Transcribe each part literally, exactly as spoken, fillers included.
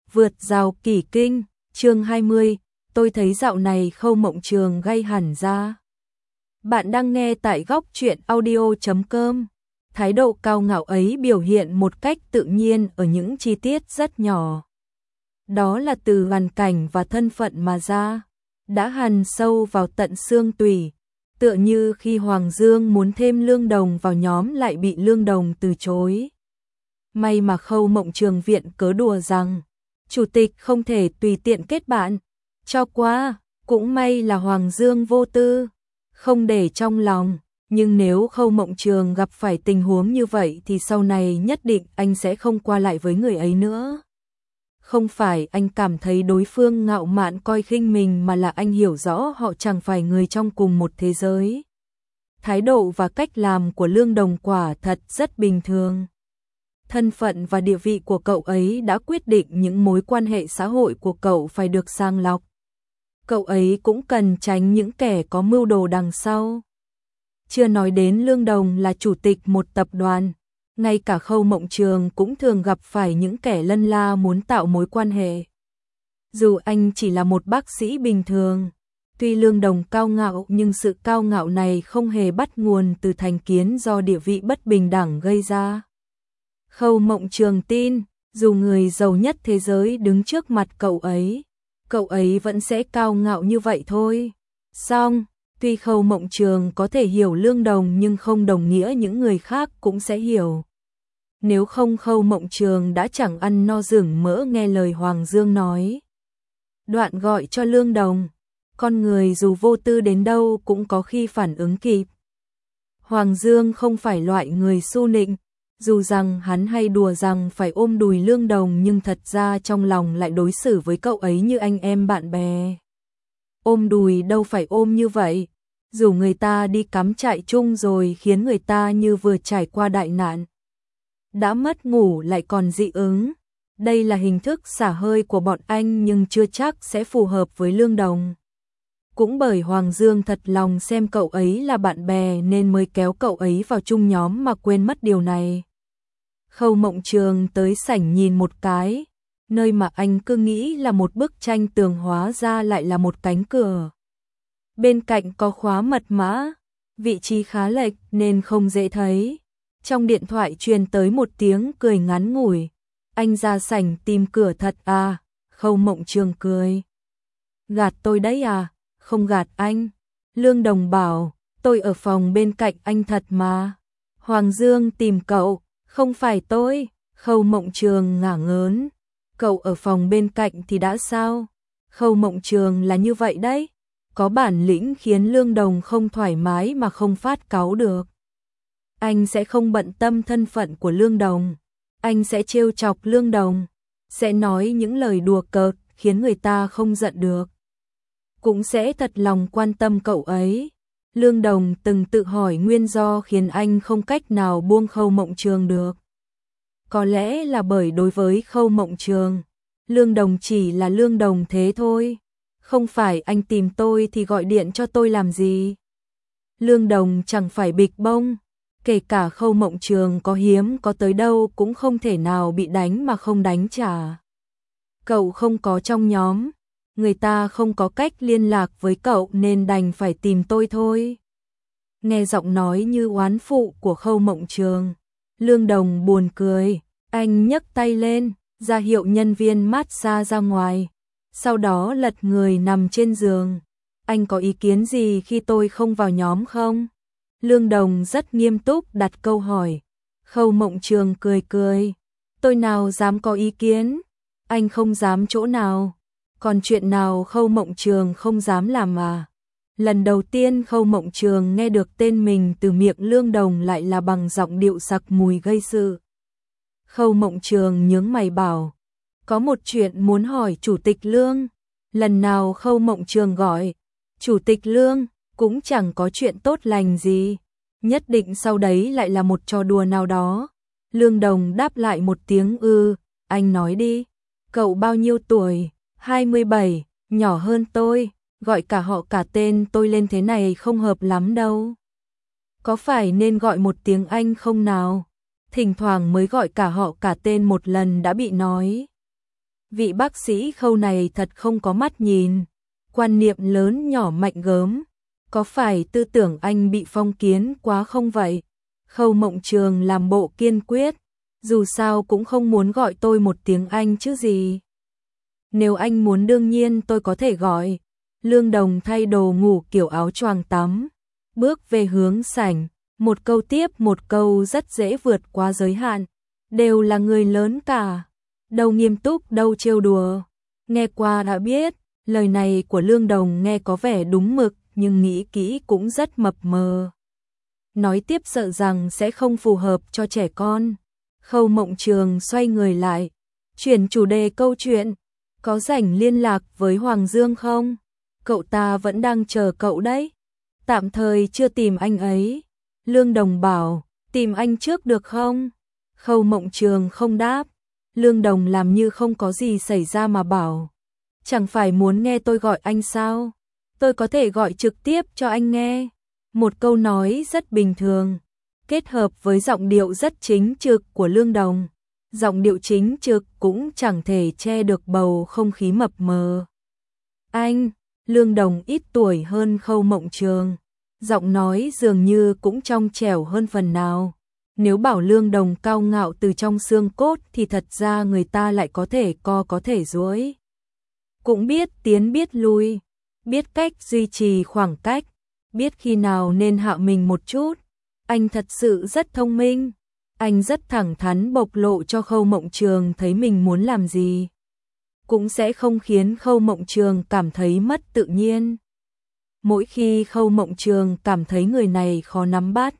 Vượt rào kỷ kinh, chương hai mươi, tôi thấy dạo này Khâu Mộng Trường gay hẳn ra. Bạn đang nghe tại góc truyện audio chấm com. Thái độ cao ngạo ấy biểu hiện một cách tự nhiên ở những chi tiết rất nhỏ. Đó là từ hoàn cảnh và thân phận mà ra, đã hằn sâu vào tận xương tủy, tựa như khi Hoàng Dương muốn thêm Lương Đồng vào nhóm lại bị Lương Đồng từ chối. May mà Khâu Mộng Trường viện cớ đùa rằng chủ tịch không thể tùy tiện kết bạn, cho qua, cũng may là Hoàng Dương vô tư, không để trong lòng, nhưng nếu Khâu Mộng Trường gặp phải tình huống như vậy thì sau này nhất định anh sẽ không qua lại với người ấy nữa. Không phải anh cảm thấy đối phương ngạo mạn coi khinh mình mà là anh hiểu rõ họ chẳng phải người trong cùng một thế giới. Thái độ và cách làm của Lương Đồng quả thật rất bình thường. Thân phận và địa vị của cậu ấy đã quyết định những mối quan hệ xã hội của cậu phải được sàng lọc. Cậu ấy cũng cần tránh những kẻ có mưu đồ đằng sau. Chưa nói đến Lương Đồng là chủ tịch một tập đoàn, ngay cả Khâu Mộng Trường cũng thường gặp phải những kẻ lân la muốn tạo mối quan hệ. Dù anh chỉ là một bác sĩ bình thường, tuy Lương Đồng cao ngạo nhưng sự cao ngạo này không hề bắt nguồn từ thành kiến do địa vị bất bình đẳng gây ra. Khâu Mộng Trường tin, dù người giàu nhất thế giới đứng trước mặt cậu ấy, cậu ấy vẫn sẽ cao ngạo như vậy thôi. Song, tuy Khâu Mộng Trường có thể hiểu Lương Đồng nhưng không đồng nghĩa những người khác cũng sẽ hiểu. Nếu không Khâu Mộng Trường đã chẳng ăn no rừng mỡ nghe lời Hoàng Dương nói. Đoạn gọi cho Lương Đồng, con người dù vô tư đến đâu cũng có khi phản ứng kịp. Hoàng Dương không phải loại người su nịnh, dù rằng hắn hay đùa rằng phải ôm đùi Lương Đồng nhưng thật ra trong lòng lại đối xử với cậu ấy như anh em bạn bè. Ôm đùi đâu phải ôm như vậy, dù người ta đi cắm trại chung rồi khiến người ta như vừa trải qua đại nạn. Đã mất ngủ lại còn dị ứng. Đây là hình thức xả hơi của bọn anh nhưng chưa chắc sẽ phù hợp với Lương Đồng. Cũng bởi Hoàng Dương thật lòng xem cậu ấy là bạn bè nên mới kéo cậu ấy vào chung nhóm mà quên mất điều này. Khâu Mộng Trường tới sảnh nhìn một cái, nơi mà anh cứ nghĩ là một bức tranh tường hóa ra lại là một cánh cửa. Bên cạnh có khóa mật mã, vị trí khá lệch nên không dễ thấy. Trong điện thoại truyền tới một tiếng cười ngắn ngủi. Anh ra sảnh tìm cửa thật à? Khâu Mộng Trường cười. Gạt tôi đấy à? Không gạt anh. Lương Đồng bảo, tôi ở phòng bên cạnh anh thật mà. Hoàng Dương tìm cậu, không phải tôi. Khâu Mộng Trường ngả ngớn. Cậu ở phòng bên cạnh thì đã sao? Khâu Mộng Trường là như vậy đấy. Có bản lĩnh khiến Lương Đồng không thoải mái mà không phát cáu được. Anh sẽ không bận tâm thân phận của Lương Đồng. Anh sẽ trêu chọc Lương Đồng, sẽ nói những lời đùa cợt khiến người ta không giận được. Cũng sẽ thật lòng quan tâm cậu ấy. Lương Đồng từng tự hỏi nguyên do khiến anh không cách nào buông Khâu Mộng Trường được. Có lẽ là bởi đối với Khâu Mộng Trường, Lương Đồng chỉ là Lương Đồng thế thôi. Không phải anh tìm tôi thì gọi điện cho tôi làm gì. Lương Đồng chẳng phải bịch bông. Kể cả Khâu Mộng Trường có hiếm có tới đâu cũng không thể nào bị đánh mà không đánh trả. Cậu không có trong nhóm, người ta không có cách liên lạc với cậu nên đành phải tìm tôi thôi. Nghe giọng nói như oán phụ của Khâu Mộng Trường, Lương Đồng buồn cười, anh nhấc tay lên, ra hiệu nhân viên massage ra ngoài, sau đó lật người nằm trên giường. Anh có ý kiến gì khi tôi không vào nhóm không? Lương Đồng rất nghiêm túc đặt câu hỏi. Khâu Mộng Trường cười cười. Tôi nào dám có ý kiến? Anh không dám chỗ nào? Còn chuyện nào Khâu Mộng Trường không dám làm à? Lần đầu tiên Khâu Mộng Trường nghe được tên mình từ miệng Lương Đồng lại là bằng giọng điệu sặc mùi gây sự. Khâu Mộng Trường nhướng mày bảo. Có một chuyện muốn hỏi Chủ tịch Lương. Lần nào Khâu Mộng Trường gọi Chủ tịch Lương cũng chẳng có chuyện tốt lành gì, nhất định sau đấy lại là một trò đùa nào đó. Lương Đồng đáp lại một tiếng ư, anh nói đi. Cậu bao nhiêu tuổi? hai mươi bảy, nhỏ hơn tôi, gọi cả họ cả tên tôi lên thế này không hợp lắm đâu. Có phải nên gọi một tiếng anh không nào? Thỉnh thoảng mới gọi cả họ cả tên một lần đã bị nói. Vị bác sĩ Khâu này thật không có mắt nhìn, quan niệm lớn nhỏ mạnh gớm, có phải tư tưởng anh bị phong kiến quá không vậy? Khâu Mộng Trường làm bộ kiên quyết, dù sao cũng không muốn gọi tôi một tiếng anh chứ gì. Nếu anh muốn đương nhiên tôi có thể gọi. Lương Đồng thay đồ ngủ kiểu áo choàng tắm, bước về hướng sảnh, một câu tiếp một câu rất dễ vượt qua giới hạn, đều là người lớn cả, đâu nghiêm túc đâu trêu đùa. Nghe qua đã biết, lời này của Lương Đồng nghe có vẻ đúng mực, nhưng nghĩ kỹ cũng rất mập mờ. Nói tiếp sợ rằng sẽ không phù hợp cho trẻ con. Khâu Mộng Trường xoay người lại, chuyển chủ đề câu chuyện. Có rảnh liên lạc với Hoàng Dương không? Cậu ta vẫn đang chờ cậu đấy. Tạm thời chưa tìm anh ấy. Lương Đồng bảo, tìm anh trước được không? Khâu Mộng Trường không đáp. Lương Đồng làm như không có gì xảy ra mà bảo, chẳng phải muốn nghe tôi gọi anh sao? Tôi có thể gọi trực tiếp cho anh nghe. Một câu nói rất bình thường, kết hợp với giọng điệu rất chính trực của Lương Đồng. Giọng điệu chính trực cũng chẳng thể che được bầu không khí mập mờ. Anh, Lương Đồng ít tuổi hơn Khâu Mộng Trường, giọng nói dường như cũng trong trẻo hơn phần nào. Nếu bảo Lương Đồng cao ngạo từ trong xương cốt thì thật ra người ta lại có thể co có thể duỗi. Cũng biết tiến biết lui, biết cách duy trì khoảng cách, biết khi nào nên hạ mình một chút. Anh thật sự rất thông minh. Anh rất thẳng thắn bộc lộ cho Khâu Mộng Trường thấy mình muốn làm gì, cũng sẽ không khiến Khâu Mộng Trường cảm thấy mất tự nhiên. Mỗi khi Khâu Mộng Trường cảm thấy người này khó nắm bắt,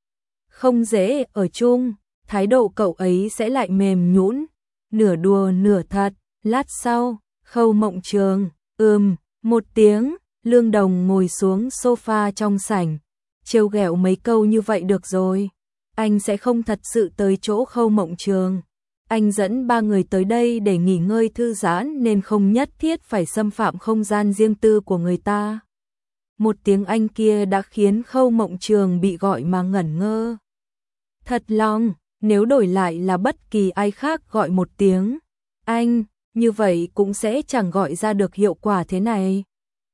không dễ ở chung, thái độ cậu ấy sẽ lại mềm nhũn, nửa đùa nửa thật. Lát sau, Khâu Mộng Trường, ừm, một tiếng, Lương Đồng ngồi xuống sofa trong sảnh, trêu ghẹo mấy câu như vậy được rồi. Anh sẽ không thật sự tới chỗ Khâu Mộng Trường. Anh dẫn ba người tới đây để nghỉ ngơi thư giãn nên không nhất thiết phải xâm phạm không gian riêng tư của người ta. Một tiếng anh kia đã khiến Khâu Mộng Trường bị gọi mà ngẩn ngơ. Thật lòng, nếu đổi lại là bất kỳ ai khác gọi một tiếng anh, như vậy cũng sẽ chẳng gọi ra được hiệu quả thế này.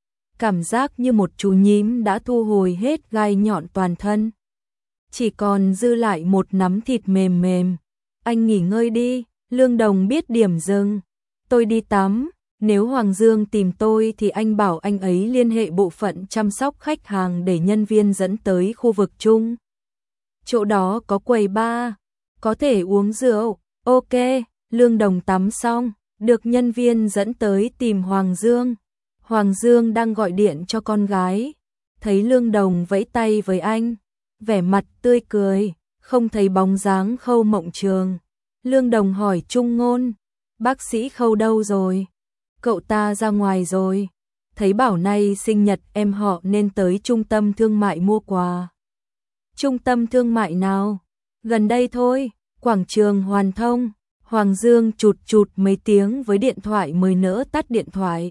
Cảm giác như một chú nhím đã thu hồi hết gai nhọn toàn thân, chỉ còn dư lại một nắm thịt mềm mềm. Anh nghỉ ngơi đi. Lương Đồng biết điểm dừng. Tôi đi tắm. Nếu Hoàng Dương tìm tôi thì anh bảo anh ấy liên hệ bộ phận chăm sóc khách hàng để nhân viên dẫn tới khu vực chung. Chỗ đó có quầy bar, có thể uống rượu. Ok. Lương Đồng tắm xong, được nhân viên dẫn tới tìm Hoàng Dương. Hoàng Dương đang gọi điện cho con gái, thấy Lương Đồng vẫy tay với anh, vẻ mặt tươi cười, không thấy bóng dáng Khâu Mộng Trường. Lương Đồng hỏi Trung Ngôn, bác sĩ Khâu đâu rồi? Cậu ta ra ngoài rồi, thấy bảo nay sinh nhật em họ nên tới trung tâm thương mại mua quà. Trung tâm thương mại nào? Gần đây thôi, quảng trường Hoàn Thông. Hoàng Dương chụt chụt mấy tiếng với điện thoại mới nỡ tắt điện thoại.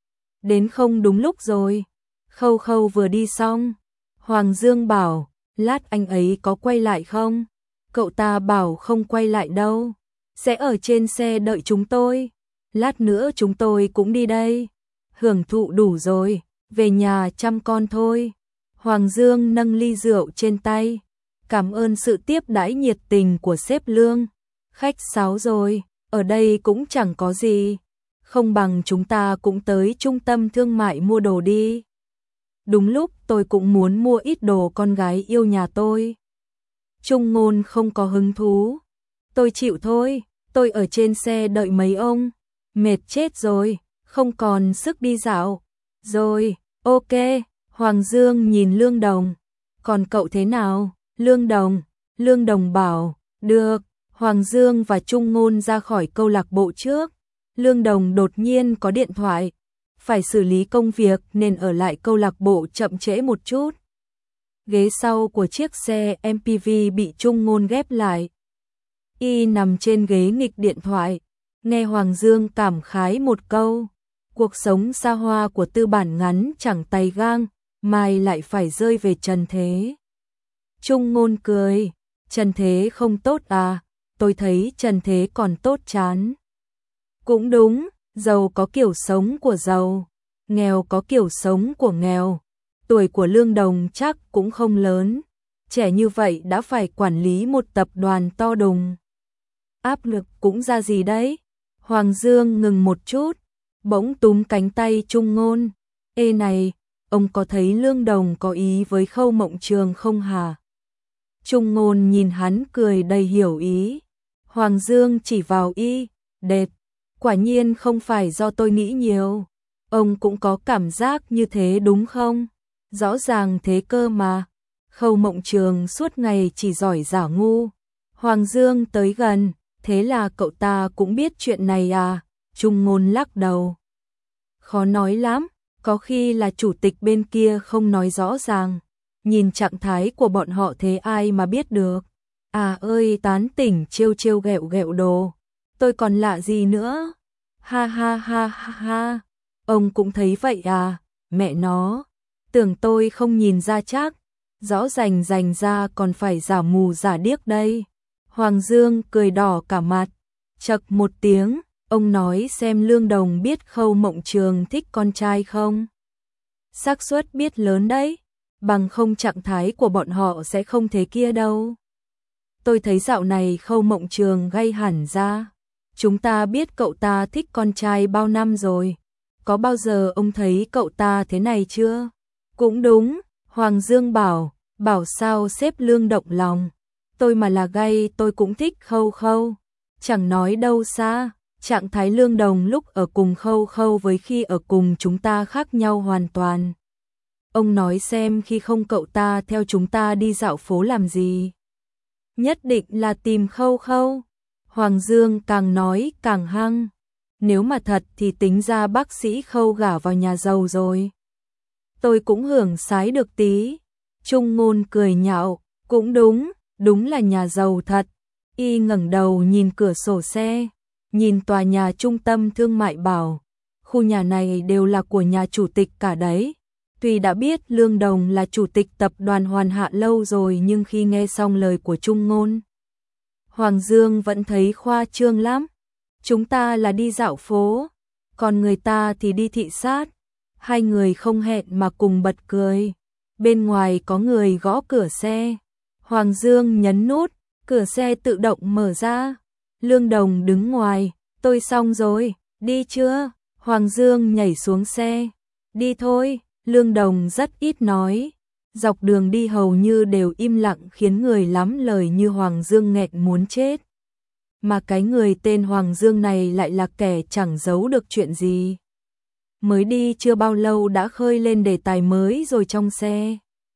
Đến không đúng lúc rồi. Khâu Khâu vừa đi xong, Hoàng Dương bảo, lát anh ấy có quay lại không? Cậu ta bảo không quay lại đâu, sẽ ở trên xe đợi chúng tôi. Lát nữa chúng tôi cũng đi đây. Hưởng thụ đủ rồi, về nhà chăm con thôi. Hoàng Dương nâng ly rượu trên tay, cảm ơn sự tiếp đãi nhiệt tình của sếp Lương. Khách sáo rồi, ở đây cũng chẳng có gì, không bằng chúng ta cũng tới trung tâm thương mại mua đồ đi. Đúng lúc tôi cũng muốn mua ít đồ con gái yêu nhà tôi. Trung Ngôn không có hứng thú. Tôi chịu thôi, tôi ở trên xe đợi mấy ông, mệt chết rồi, không còn sức đi dạo. Rồi, ok. Hoàng Dương nhìn Lương Đồng, còn cậu thế nào? Lương Đồng, Lương Đồng bảo, được. Hoàng Dương và Trung Ngôn ra khỏi câu lạc bộ trước. Lương Đồng đột nhiên có điện thoại, phải xử lý công việc nên ở lại câu lạc bộ chậm trễ một chút. Ghế sau của chiếc xe em pê vê bị Trung Ngôn ghép lại. Y nằm trên ghế nghịch điện thoại, nghe Hoàng Dương cảm khái một câu. Cuộc sống xa hoa của tư bản ngắn chẳng tay gang, mai lại phải rơi về trần thế. Trung Ngôn cười, trần thế không tốt à? Tôi thấy trần thế còn tốt chán. Cũng đúng, giàu có kiểu sống của giàu, nghèo có kiểu sống của nghèo. Tuổi của Lương Đồng chắc cũng không lớn, trẻ như vậy đã phải quản lý một tập đoàn to đùng. Áp lực cũng ra gì đấy. Hoàng Dương ngừng một chút, bỗng túm cánh tay Trung Ngôn. Ê này, ông có thấy Lương Đồng có ý với Khâu Mộng Trường không hả? Trung Ngôn nhìn hắn cười đầy hiểu ý. Hoàng Dương chỉ vào y, đệt, quả nhiên không phải do tôi nghĩ nhiều. Ông cũng có cảm giác như thế đúng không? Rõ ràng thế cơ mà. Khâu Mộng Trường suốt ngày chỉ giỏi giả ngu. Hoàng Dương tới gần, thế là cậu ta cũng biết chuyện này à? Trung Ngôn lắc đầu. Khó nói lắm, có khi là chủ tịch bên kia không nói rõ ràng. Nhìn trạng thái của bọn họ thế ai mà biết được. À ơi, tán tỉnh trêu trêu ghẹo ghẹo đồ. Tôi còn lạ gì nữa? Ha ha ha ha ha. Ông cũng thấy vậy à? Mẹ nó, tưởng tôi không nhìn ra chắc. Rõ rành rành ra còn phải giả mù giả điếc đây. Hoàng Dương cười đỏ cả mặt. Chậc một tiếng, ông nói xem Lương Đồng biết Khâu Mộng Trường thích con trai không? Xác suất biết lớn đấy, bằng không trạng thái của bọn họ sẽ không thế kia đâu. Tôi thấy dạo này Khâu Mộng Trường gay hẳn ra. Chúng ta biết cậu ta thích con trai bao năm rồi. Có bao giờ ông thấy cậu ta thế này chưa? Cũng đúng, Hoàng Dương bảo, bảo sao xếp Lương động lòng. Tôi mà là gay tôi cũng thích Khâu Khâu. Chẳng nói đâu xa, trạng thái Lương Đồng lúc ở cùng Khâu Khâu với khi ở cùng chúng ta khác nhau hoàn toàn. Ông nói xem khi không cậu ta theo chúng ta đi dạo phố làm gì? Nhất định là tìm Khâu Khâu. Hoàng Dương càng nói càng hăng. Nếu mà thật thì tính ra bác sĩ Khâu gả vào nhà giàu rồi. Tôi cũng hưởng sái được tí. Trung Ngôn cười nhạo, cũng đúng, đúng là nhà giàu thật. Y ngẩng đầu nhìn cửa sổ xe, nhìn tòa nhà trung tâm thương mại bảo, khu nhà này đều là của nhà chủ tịch cả đấy. Tuy đã biết Lương Đồng là chủ tịch tập đoàn Hoàn Hạ lâu rồi nhưng khi nghe xong lời của Trung Ngôn, Hoàng Dương vẫn thấy khoa trương lắm. Chúng ta là đi dạo phố, còn người ta thì đi thị sát. Hai người không hẹn mà cùng bật cười. Bên ngoài có người gõ cửa xe. Hoàng Dương nhấn nút, cửa xe tự động mở ra. Lương Đồng đứng ngoài, tôi xong rồi, đi chưa? Hoàng Dương nhảy xuống xe. Đi thôi, Lương Đồng rất ít nói. Dọc đường đi hầu như đều im lặng khiến người lắm lời như Hoàng Dương nghẹn muốn chết. Mà cái người tên Hoàng Dương này lại là kẻ chẳng giấu được chuyện gì. Mới đi chưa bao lâu đã khơi lên đề tài mới rồi trong xe.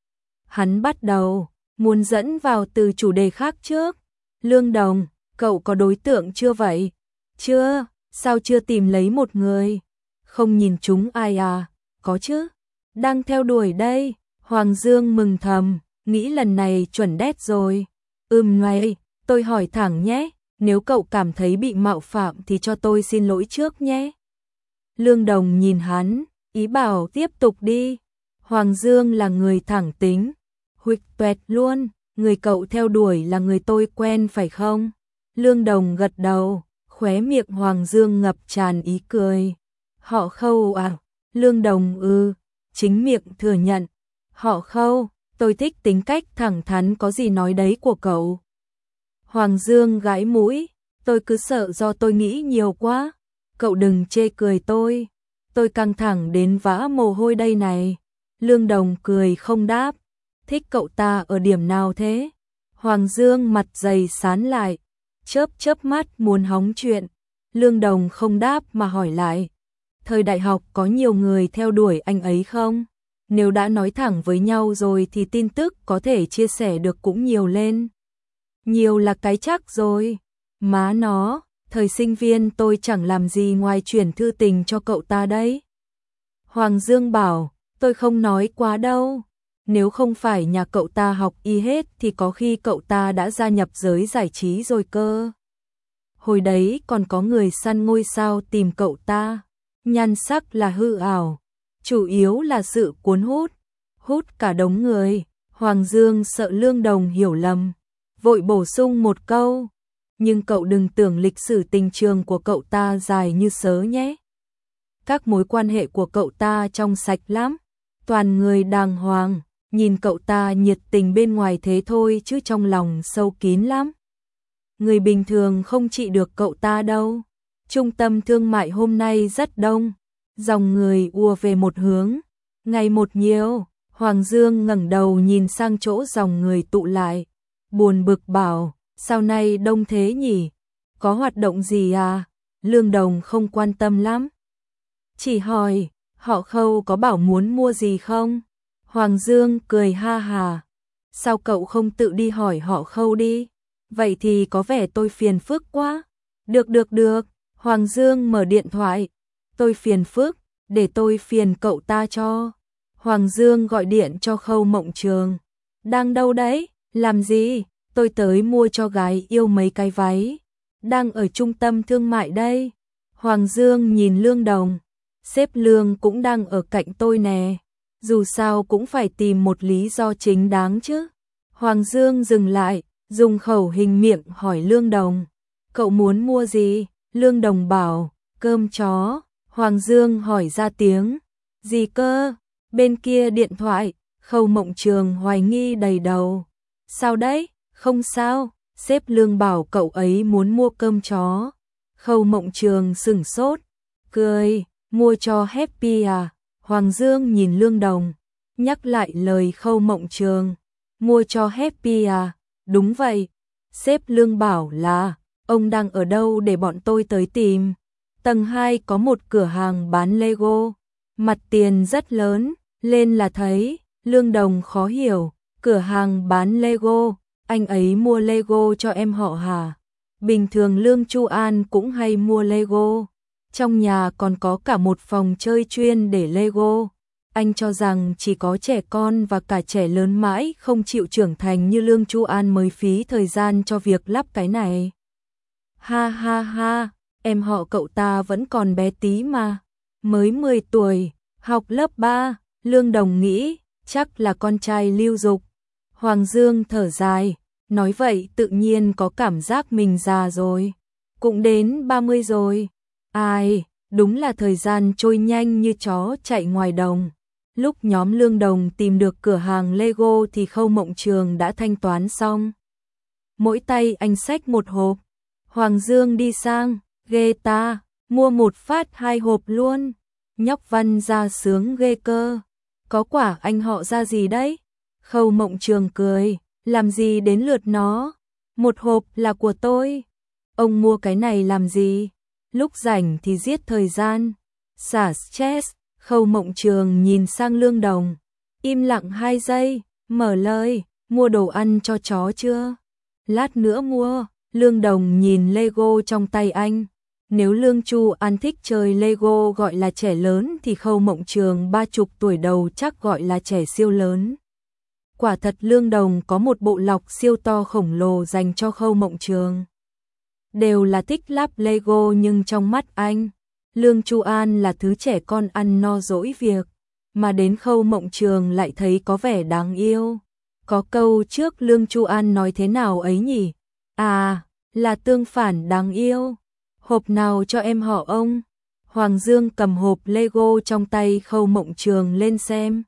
Hắn bắt đầu, muốn dẫn vào từ chủ đề khác trước. Lương Đồng, cậu có đối tượng chưa vậy? Chưa, sao chưa tìm lấy một người? Không nhìn chúng ai à? Có chứ, đang theo đuổi đây. Hoàng Dương mừng thầm, nghĩ lần này chuẩn đét rồi. Ừm ngay, tôi hỏi thẳng nhé, nếu cậu cảm thấy bị mạo phạm thì cho tôi xin lỗi trước nhé. Lương Đồng nhìn hắn, ý bảo tiếp tục đi. Hoàng Dương là người thẳng tính, huỵch toẹt luôn, người cậu theo đuổi là người tôi quen phải không? Lương Đồng gật đầu, khóe miệng Hoàng Dương ngập tràn ý cười. Họ Khâu à? Lương Đồng ư, chính miệng thừa nhận. Họ Khâu, tôi thích tính cách thẳng thắn có gì nói đấy của cậu. Hoàng Dương gãi mũi, tôi cứ sợ do tôi nghĩ nhiều quá. Cậu đừng chê cười tôi, tôi căng thẳng đến vã mồ hôi đây này. Lương Đồng cười không đáp, thích cậu ta ở điểm nào thế? Hoàng Dương mặt dày sán lại, chớp chớp mắt muốn hóng chuyện. Lương Đồng không đáp mà hỏi lại, thời đại học có nhiều người theo đuổi anh ấy không? Nếu đã nói thẳng với nhau rồi thì tin tức có thể chia sẻ được cũng nhiều lên. Nhiều là cái chắc rồi. Má nó, thời sinh viên tôi chẳng làm gì ngoài chuyển thư tình cho cậu ta đấy. Hoàng Dương bảo, tôi không nói quá đâu. Nếu không phải nhà cậu ta học y hết thì có khi cậu ta đã gia nhập giới giải trí rồi cơ. Hồi đấy còn có người săn ngôi sao tìm cậu ta. Nhan sắc là hư ảo, chủ yếu là sự cuốn hút, hút cả đống người. Hoàng Dương sợ Lương Đồng hiểu lầm, vội bổ sung một câu, nhưng cậu đừng tưởng lịch sử tình trường của cậu ta dài như sớ nhé. Các mối quan hệ của cậu ta trong sạch lắm, toàn người đàng hoàng, nhìn cậu ta nhiệt tình bên ngoài thế thôi chứ trong lòng sâu kín lắm. Người bình thường không trị được cậu ta đâu. Trung tâm thương mại hôm nay rất đông, dòng người ùa về một hướng, ngày một nhiều. Hoàng Dương ngẩng đầu nhìn sang chỗ dòng người tụ lại, buồn bực bảo, sao nay đông thế nhỉ? Có hoạt động gì à? Lương Đồng không quan tâm lắm, chỉ hỏi, họ Khâu có bảo muốn mua gì không? Hoàng Dương cười ha hà, sao cậu không tự đi hỏi họ Khâu đi? Vậy thì có vẻ tôi phiền phức quá. Được được được, Hoàng Dương mở điện thoại, tôi phiền phức, để tôi phiền cậu ta cho. Hoàng Dương gọi điện cho Khâu Mộng Trường. Đang đâu đấy? Làm gì? Tôi tới mua cho gái yêu mấy cái váy. Đang ở trung tâm thương mại đây. Hoàng Dương nhìn Lương Đồng. Sếp Lương cũng đang ở cạnh tôi nè. Dù sao cũng phải tìm một lý do chính đáng chứ. Hoàng Dương dừng lại, dùng khẩu hình miệng hỏi Lương Đồng. Cậu muốn mua gì? Lương Đồng bảo, cơm chó. Hoàng Dương hỏi ra tiếng. Gì cơ? Bên kia điện thoại, Khâu Mộng Trường hoài nghi đầy đầu. Sao đấy? Không sao, sếp Lương bảo cậu ấy muốn mua cơm chó. Khâu Mộng Trường sửng sốt, cười, mua cho Happy à? Hoàng Dương nhìn Lương Đồng, nhắc lại lời Khâu Mộng Trường. Mua cho Happy à? Đúng vậy. Sếp Lương bảo là, ông đang ở đâu để bọn tôi tới tìm? Tầng hai có một cửa hàng bán Lego, mặt tiền rất lớn, lên là thấy. Lương Đồng khó hiểu, cửa hàng bán Lego, anh ấy mua Lego cho em họ hả? Bình thường Lương Chu An cũng hay mua Lego, trong nhà còn có cả một phòng chơi chuyên để Lego. Anh cho rằng chỉ có trẻ con và cả trẻ lớn mãi không chịu trưởng thành như Lương Chu An mới phí thời gian cho việc lắp cái này. Ha ha ha, em họ cậu ta vẫn còn bé tí mà, mới mười tuổi, học lớp ba. Lương Đồng nghĩ, chắc là con trai Lưu Dục. Hoàng Dương thở dài, nói vậy tự nhiên có cảm giác mình già rồi. Cũng đến ba mươi rồi. Ai, đúng là thời gian trôi nhanh như chó chạy ngoài đồng. Lúc nhóm Lương Đồng tìm được cửa hàng Lego thì Khâu Mộng Trường đã thanh toán xong. Mỗi tay anh xách một hộp. Hoàng Dương đi sang, ghê ta, mua một phát hai hộp luôn. Nhóc Văn ra sướng ghê cơ. Có quả anh họ ra gì đấy? Khâu Mộng Trường cười, làm gì đến lượt nó? Một hộp là của tôi. Ông mua cái này làm gì? Lúc rảnh thì giết thời gian. Xả stress. Khâu Mộng Trường nhìn sang Lương Đồng. Im lặng hai giây, mở lời, mua đồ ăn cho chó chưa? Lát nữa mua. Lương Đồng nhìn Lego trong tay anh. Nếu Lương Chu An thích chơi Lego gọi là trẻ lớn thì Khâu Mộng Trường ba chục tuổi đầu chắc gọi là trẻ siêu lớn. Quả thật Lương Đồng có một bộ lọc siêu to khổng lồ dành cho Khâu Mộng Trường. Đều là thích lắp Lego nhưng trong mắt anh, Lương Chu An là thứ trẻ con ăn no dỗi việc, mà đến Khâu Mộng Trường lại thấy có vẻ đáng yêu. Có câu trước Lương Chu An nói thế nào ấy nhỉ? À, là tương phản đáng yêu. Hộp nào cho em họ ông? Hoàng Dương cầm hộp Lego trong tay Khâu Mộng Trường lên xem.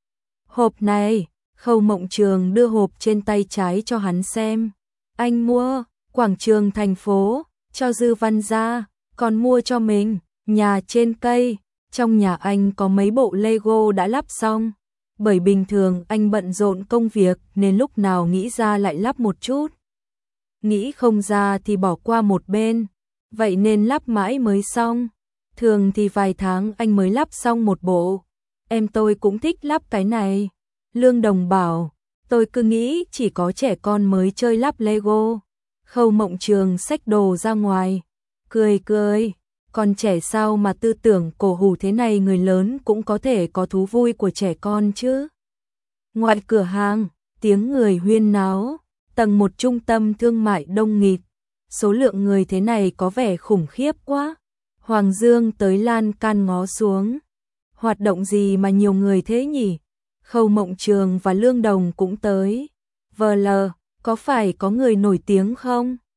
Hộp này, Khâu Mộng Trường đưa hộp trên tay trái cho hắn xem. Anh mua, quảng trường thành phố, cho Dư Văn ra, còn mua cho mình, nhà trên cây. Trong nhà anh có mấy bộ Lego đã lắp xong. Bởi bình thường anh bận rộn công việc nên lúc nào nghĩ ra lại lắp một chút. Nghĩ không ra thì bỏ qua một bên. Vậy nên lắp mãi mới xong. Thường thì vài tháng anh mới lắp xong một bộ. Em tôi cũng thích lắp cái này. Lương Đồng bảo, tôi cứ nghĩ chỉ có trẻ con mới chơi lắp Lego. Khâu Mộng Trường xách đồ ra ngoài. Cười cười, còn trẻ sao mà tư tưởng cổ hủ thế này, người lớn cũng có thể có thú vui của trẻ con chứ. Ngoài cửa hàng, tiếng người huyên náo, tầng một trung tâm thương mại đông nghịt. Số lượng người thế này có vẻ khủng khiếp quá. Hoàng Dương tới lan can ngó xuống. Hoạt động gì mà nhiều người thế nhỉ? Khâu Mộng Trường và Lương Đồng cũng tới. vê lờ, có phải có người nổi tiếng không?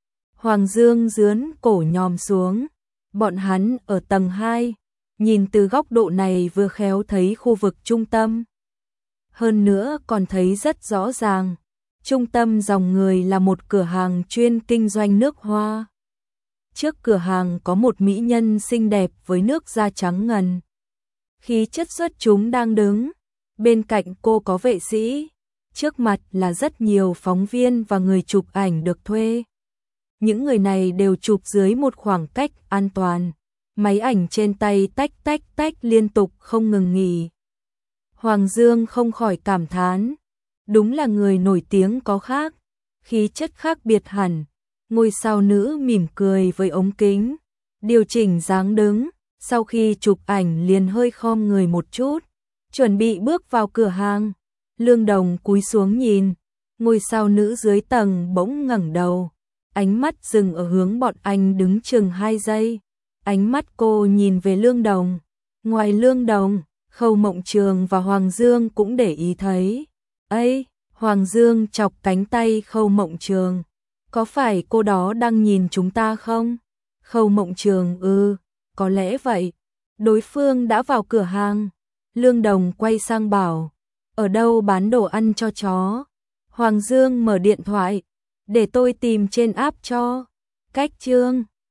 Hoàng Dương dướn cổ nhòm xuống. Bọn hắn ở tầng hai, nhìn từ góc độ này vừa khéo thấy khu vực trung tâm. Hơn nữa còn thấy rất rõ ràng, trung tâm dòng người là một cửa hàng chuyên kinh doanh nước hoa. Trước cửa hàng có một mỹ nhân xinh đẹp với nước da trắng ngần. Khí chất xuất chúng đang đứng, bên cạnh cô có vệ sĩ, trước mặt là rất nhiều phóng viên và người chụp ảnh được thuê. Những người này đều chụp dưới một khoảng cách an toàn, máy ảnh trên tay tách tách tách liên tục không ngừng nghỉ. Hoàng Dương không khỏi cảm thán, đúng là người nổi tiếng có khác, khí chất khác biệt hẳn. Ngôi sao nữ mỉm cười với ống kính, điều chỉnh dáng đứng, sau khi chụp ảnh liền hơi khom người một chút, chuẩn bị bước vào cửa hàng. Lương Đồng cúi xuống nhìn, ngôi sao nữ dưới tầng bỗng ngẩng đầu, ánh mắt dừng ở hướng bọn anh đứng chừng hai giây. Ánh mắt cô nhìn về Lương Đồng, ngoài Lương Đồng, Khâu Mộng Trường và Hoàng Dương cũng để ý thấy. Ây, Hoàng Dương chọc cánh tay Khâu Mộng Trường. Có phải cô đó đang nhìn chúng ta không? Khâu Mộng Trường ư, có lẽ vậy. Đối phương đã vào cửa hàng. Lương Đồng quay sang bảo, ở đâu bán đồ ăn cho chó? Hoàng Dương mở điện thoại, để tôi tìm trên app cho. Cách chương